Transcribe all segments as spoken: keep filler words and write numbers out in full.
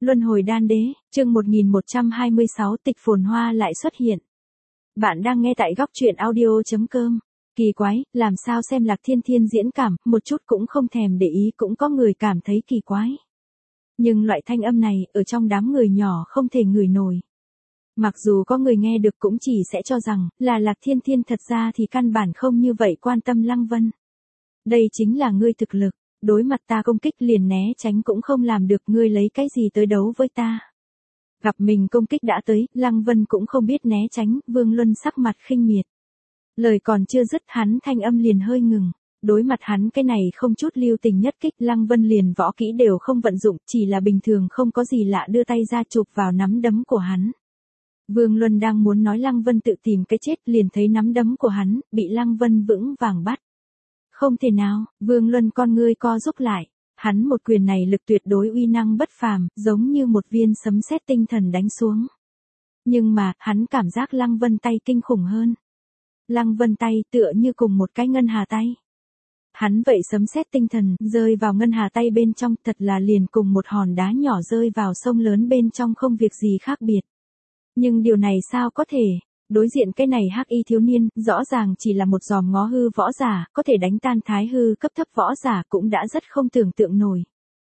Luân hồi đan đế, chương một nghìn một trăm hai mươi sáu tịch phồn hoa lại xuất hiện. Bạn đang nghe tại góc truyện audio chấm com. Kỳ quái, làm sao xem Lạc Thiên Thiên diễn cảm, một chút cũng không thèm để ý cũng có người cảm thấy kỳ quái. Nhưng loại thanh âm này, ở trong đám người nhỏ không thể ngửi nổi. Mặc dù có người nghe được cũng chỉ sẽ cho rằng, là Lạc Thiên Thiên thật ra thì căn bản không như vậy quan tâm Lăng Vân. Đây chính là ngươi thực lực. Đối mặt ta công kích liền né tránh cũng không làm được, ngươi lấy cái gì tới đấu với ta. Gặp mình công kích đã tới, Lăng Vân cũng không biết né tránh, Vương Luân sắc mặt khinh miệt. Lời còn chưa dứt hắn thanh âm liền hơi ngừng, đối mặt hắn cái này không chút lưu tình nhất kích, Lăng Vân liền võ kỹ đều không vận dụng, chỉ là bình thường không có gì lạ đưa tay ra chụp vào nắm đấm của hắn. Vương Luân đang muốn nói Lăng Vân tự tìm cái chết liền thấy nắm đấm của hắn, bị Lăng Vân vững vàng bắt. Không thể nào, Vương Luân con ngươi co rút lại, hắn một quyền này lực tuyệt đối uy năng bất phàm, giống như một viên sấm sét tinh thần đánh xuống. Nhưng mà, hắn cảm giác Lăng Vân tay kinh khủng hơn. Lăng Vân tay tựa như cùng một cái ngân hà tay. Hắn vậy sấm sét tinh thần rơi vào ngân hà tay bên trong, thật là liền cùng một hòn đá nhỏ rơi vào sông lớn bên trong không việc gì khác biệt. Nhưng điều này sao có thể? Đối diện cái này hắc y thiếu niên, rõ ràng chỉ là một giòm ngó hư võ giả, có thể đánh tan thái hư cấp thấp võ giả cũng đã rất không tưởng tượng nổi.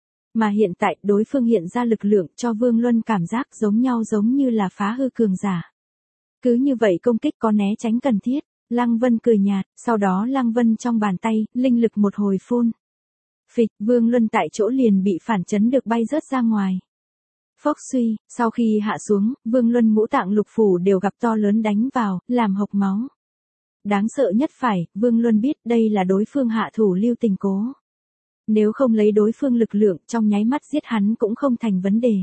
Mà hiện tại đối phương hiện ra lực lượng cho Vương Luân cảm giác giống nhau giống như là phá hư cường giả. Cứ như vậy công kích có né tránh cần thiết, Lăng Vân cười nhạt, sau đó Lăng Vân trong bàn tay, linh lực một hồi phun. Phịch, Vương Luân tại chỗ liền bị phản chấn được bay rớt ra ngoài. Phốc suy, sau khi hạ xuống, Vương Luân ngũ tạng lục phủ đều gặp to lớn đánh vào, làm hộc máu. Đáng sợ nhất phải, Vương Luân biết đây là đối phương hạ thủ lưu tình cố. Nếu không lấy đối phương lực lượng trong nháy mắt giết hắn cũng không thành vấn đề.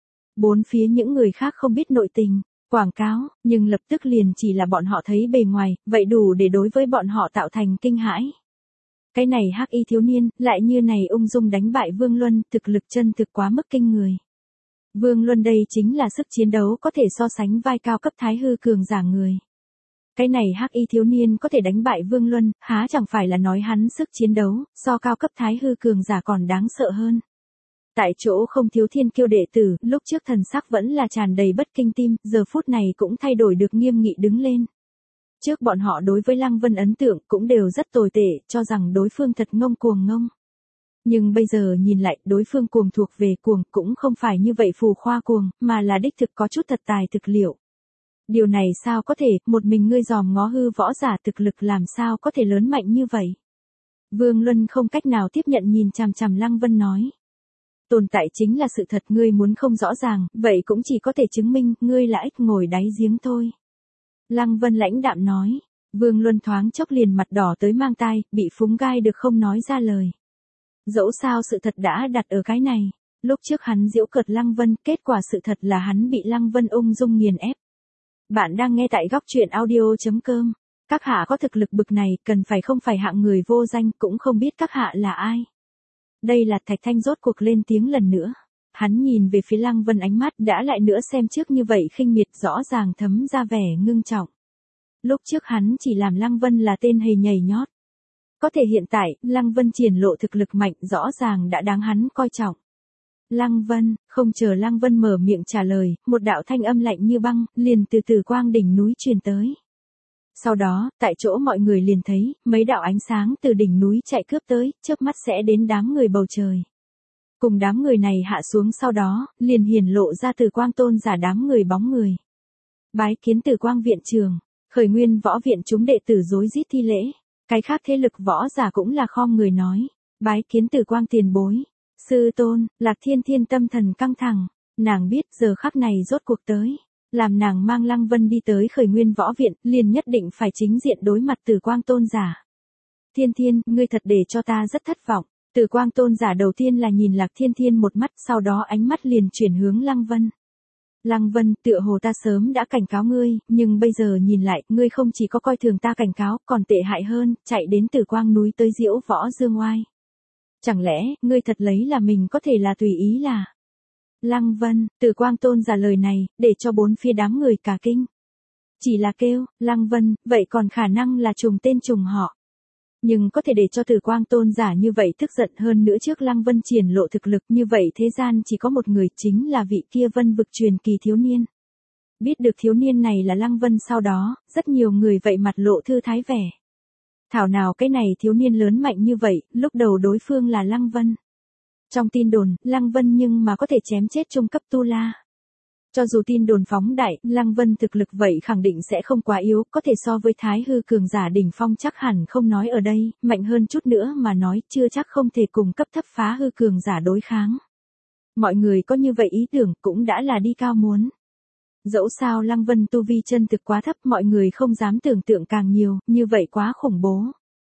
Bốn phía những người khác không biết nội tình, quảng cáo, nhưng lập tức liền chỉ là bọn họ thấy bề ngoài, vậy đủ để đối với bọn họ tạo thành kinh hãi. Cái này hắc y thiếu niên, lại như này ung dung đánh bại Vương Luân, thực lực chân thực quá mức kinh người. Vương Luân đây chính là sức chiến đấu có thể so sánh vai cao cấp thái hư cường giả người. Cái này hắc y thiếu niên có thể đánh bại Vương Luân, há chẳng phải là nói hắn sức chiến đấu, so cao cấp thái hư cường giả còn đáng sợ hơn. Tại chỗ không thiếu thiên kiêu đệ tử, lúc trước thần sắc vẫn là tràn đầy bất kinh tim, giờ phút này cũng thay đổi được nghiêm nghị đứng lên. Trước bọn họ đối với Lăng Vân ấn tượng cũng đều rất tồi tệ, cho rằng đối phương thật ngông cuồng ngông. Nhưng bây giờ nhìn lại, đối phương cuồng thuộc về cuồng cũng không phải như vậy phù khoa cuồng, mà là đích thực có chút thật tài thực liệu. Điều này sao có thể, một mình ngươi dòm ngó hư võ giả thực lực làm sao có thể lớn mạnh như vậy? Vương Luân không cách nào tiếp nhận nhìn chằm chằm Lăng Vân nói. Tồn tại chính là sự thật, ngươi muốn không rõ ràng, vậy cũng chỉ có thể chứng minh, ngươi là ếch ngồi đáy giếng thôi. Lăng Vân lãnh đạm nói, Vương Luân thoáng chốc liền mặt đỏ tới mang tai, bị phúng gai được không nói ra lời. Dẫu sao sự thật đã đặt ở cái này, lúc trước hắn giễu cợt Lăng Vân, kết quả sự thật là hắn bị Lăng Vân ung dung nghiền ép. Bạn đang nghe tại góc truyện audio chấm com. Các hạ có thực lực bực này, cần phải không phải hạng người vô danh, cũng không biết các hạ là ai. Đây là Thạch Thanh rốt cuộc lên tiếng lần nữa. Hắn nhìn về phía Lăng Vân, ánh mắt đã lại nữa xem trước như vậy khinh miệt, rõ ràng thấm ra vẻ ngưng trọng. Lúc trước hắn chỉ làm Lăng Vân là tên hề nhảy nhót. Có thể hiện tại, Lăng Vân triển lộ thực lực mạnh, rõ ràng đã đáng hắn coi trọng. Lăng Vân, không chờ Lăng Vân mở miệng trả lời, một đạo thanh âm lạnh như băng, liền từ từ quang đỉnh núi truyền tới. Sau đó, tại chỗ mọi người liền thấy, mấy đạo ánh sáng từ đỉnh núi chạy cướp tới, chớp mắt sẽ đến đám người bầu trời. Cùng đám người này hạ xuống sau đó, liền hiển lộ ra Từ Quang tôn giả đám người bóng người. Bái kiến Từ Quang viện trường, Khởi Nguyên võ viện chúng đệ tử rối rít thi lễ. Cái khác thế lực võ giả cũng là khom người nói, bái kiến Từ Quang tiền bối, sư tôn. Lạc Thiên Thiên tâm thần căng thẳng, nàng biết giờ khắc này rốt cuộc tới, làm nàng mang Lăng Vân đi tới Khởi Nguyên võ viện, liền nhất định phải chính diện đối mặt Từ Quang tôn giả. Thiên Thiên, ngươi thật để cho ta rất thất vọng. Từ Quang tôn giả đầu tiên là nhìn Lạc Thiên Thiên một mắt, sau đó ánh mắt liền chuyển hướng Lăng Vân. Lăng Vân, tựa hồ ta sớm đã cảnh cáo ngươi, nhưng bây giờ nhìn lại, ngươi không chỉ có coi thường ta cảnh cáo, còn tệ hại hơn, chạy đến Từ Quang núi tới diễu võ dương oai. Chẳng lẽ, ngươi thật lấy là mình có thể là tùy ý là? Lăng Vân, Từ Quang tôn giả lời này, để cho bốn phía đám người cả kinh. Chỉ là kêu, Lăng Vân, vậy còn khả năng là trùng tên trùng họ. Nhưng có thể để cho Từ Quang Tôn giả như vậy tức giận hơn nữa trước Lăng Vân triển lộ thực lực như vậy thế gian chỉ có một người chính là vị kia Vân vực truyền kỳ thiếu niên. Biết được thiếu niên này là Lăng Vân sau đó, rất nhiều người vậy mặt lộ thư thái vẻ. Thảo nào cái này thiếu niên lớn mạnh như vậy, lúc đầu đối phương là Lăng Vân. Trong tin đồn, Lăng Vân nhưng mà có thể chém chết trung cấp tu la. Cho dù tin đồn phóng đại, Lăng Vân thực lực vậy khẳng định sẽ không quá yếu, có thể so với Thái hư cường giả đỉnh phong chắc hẳn không nói ở đây, mạnh hơn chút nữa mà nói chưa chắc không thể cùng cấp thấp phá hư cường giả đối kháng. Mọi người có như vậy ý tưởng cũng đã là đi cao muốn. Dẫu sao Lăng Vân tu vi chân thực quá thấp mọi người không dám tưởng tượng càng nhiều, như vậy quá khủng bố.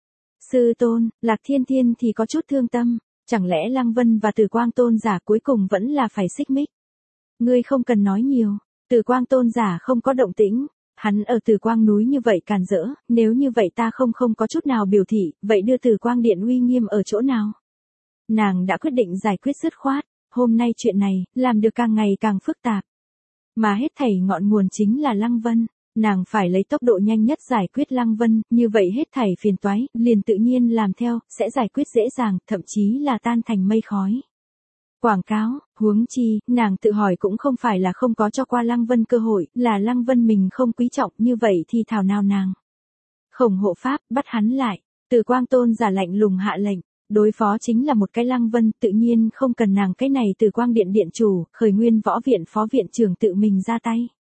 Sư tôn, Lạc Thiên Thiên thì có chút thương tâm, chẳng lẽ Lăng Vân và Từ Quang Tôn giả cuối cùng vẫn là phải xích mích. Ngươi không cần nói nhiều, Từ Quang Tôn giả không có động tĩnh, hắn ở Từ Quang núi như vậy càn rỡ, nếu như vậy ta không không có chút nào biểu thị, vậy đưa Từ Quang điện uy nghiêm ở chỗ nào? Nàng đã quyết định giải quyết dứt khoát, hôm nay chuyện này, làm được càng ngày càng phức tạp. Mà hết thảy ngọn nguồn chính là Lăng Vân, nàng phải lấy tốc độ nhanh nhất giải quyết Lăng Vân, như vậy hết thảy phiền toái, liền tự nhiên làm theo, sẽ giải quyết dễ dàng, thậm chí là tan thành mây khói. Quảng cáo, huống chi, nàng tự hỏi cũng không phải là không có cho qua Lăng Vân cơ hội, là Lăng Vân mình không quý trọng như vậy thì thảo nào nàng. Khổng hộ pháp, bắt hắn lại, Từ Quang Tôn giả lạnh lùng hạ lệnh, đối phó chính là một cái Lăng Vân, tự nhiên không cần nàng cái này Từ Quang điện điện chủ, Khởi Nguyên võ viện phó viện trưởng tự mình ra tay.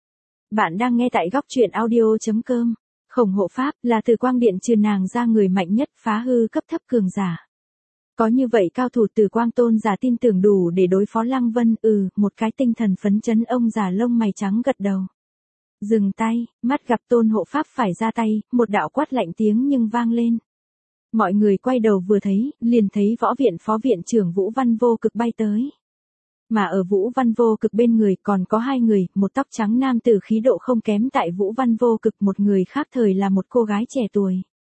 Bạn đang nghe tại góc truyện audio chấm com, khổng hộ pháp là Từ Quang điện trừ nàng ra người mạnh nhất phá hư cấp thấp cường giả. Có như vậy cao thủ Từ Quang Tôn giả tin tưởng đủ để đối phó Lăng Vân, ừ, một cái tinh thần phấn chấn ông già lông mày trắng gật đầu. Dừng tay, mắt gặp Tôn hộ pháp phải ra tay, một đạo quát lạnh tiếng nhưng vang lên. Mọi người quay đầu vừa thấy, liền thấy võ viện phó viện trưởng Vũ Văn Vô Cực bay tới. Mà ở Vũ Văn Vô Cực bên người còn có hai người, một tóc trắng nam tử khí độ không kém tại Vũ Văn Vô Cực, một người khác thời là một cô gái trẻ tuổi.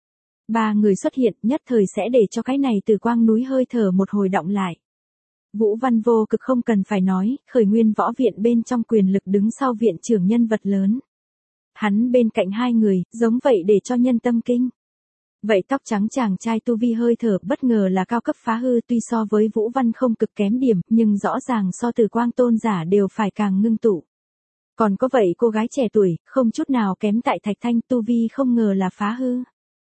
Ba người xuất hiện nhất thời sẽ để cho cái này Từ Quang núi hơi thở một hồi động lại. Vũ Văn Vô Cực không cần phải nói, Khởi Nguyên võ viện bên trong quyền lực đứng sau viện trưởng nhân vật lớn. Hắn bên cạnh hai người, giống vậy để cho nhân tâm kinh. Vậy tóc trắng chàng trai tu vi hơi thở bất ngờ là cao cấp phá hư, tuy so với Vũ Văn không cực kém điểm, nhưng rõ ràng so Từ Quang Tôn giả đều phải càng ngưng tụ. Còn có vậy cô gái trẻ tuổi, không chút nào kém tại Thạch Thanh, tu vi không ngờ là phá hư.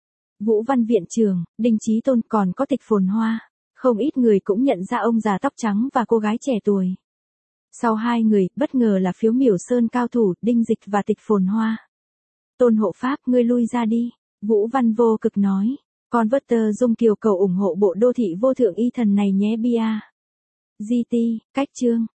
Vũ Văn viện trưởng, Đinh Chí Tôn, còn có Tịch Phồn Hoa, không ít người cũng nhận ra ông già tóc trắng và cô gái trẻ tuổi. Sau hai người, bất ngờ là Phiếu Miểu Sơn cao thủ, Đinh Dịch và Tịch Phồn Hoa. Tôn hộ pháp, ngươi lui ra đi, Vũ Văn Vô Cực nói, Converter Dung Kiều cầu ủng hộ bộ đô thị vô thượng y thần này nhé bia. giê tê, cách chương.